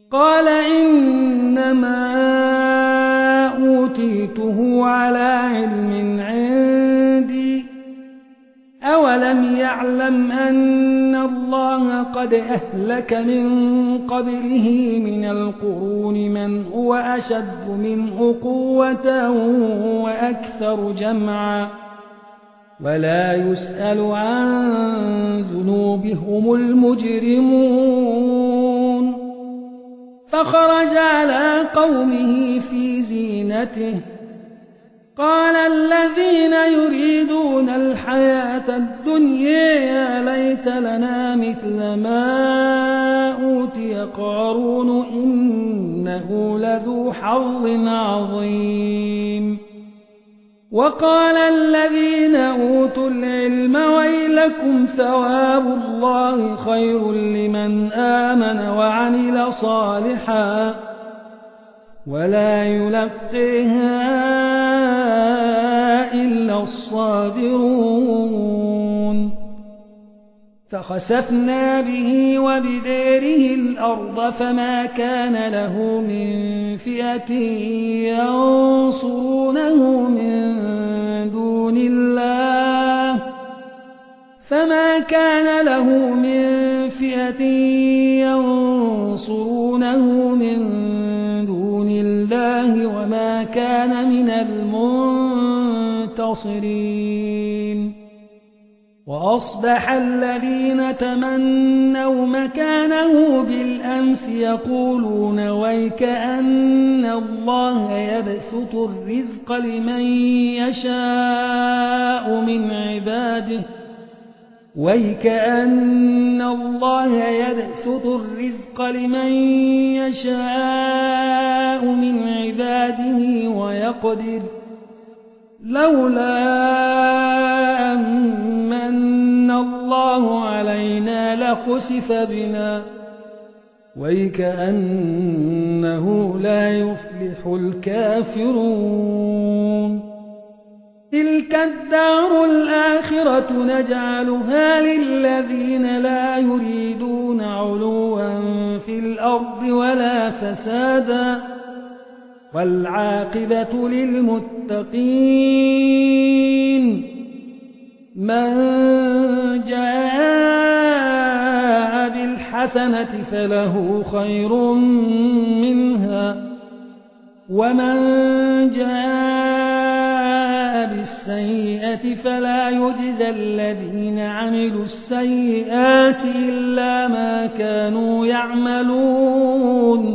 قال إنما أوتيته على علم عندي أولم يعلم أن الله قد أهلك من قبله من القرون من هو أشد منه قوة وأكثر جمعا ولا يسأل عن ذنوبهم المجرمون فخرج على قومه في زينته قال الذين يريدون الحياة الدنيا يا ليت لنا مثل ما أوتي قارون إنه لذو حظ عظيم وقال الذين أوتوا العلم ويلكم ثواب الله خير لمن آمن وعمل صالحا ولا يلقيها إلا الصابرون فخسفنا به وبداره الأرض فما كان له من فئة ينصرونه من دون الله وما كان من المنتصرين وأصبح الذين تمنوا مكانه بالأمس يقولون ويك أن الله يبسط الرزق لمن يشاء من عباده ويقدر لولا أمن الله علينا لخسف بنا ويكأنه لا يفلح الكافرون تلك الدار الآخرة نجعلها للذين لا يريدون علوا في الأرض ولا فسادا والعاقبة للمتقين من جاء بالحسنة فله خير منها ومن جاء بالسيئة فلا يجزى الذين عملوا السيئات إلا ما كانوا يعملون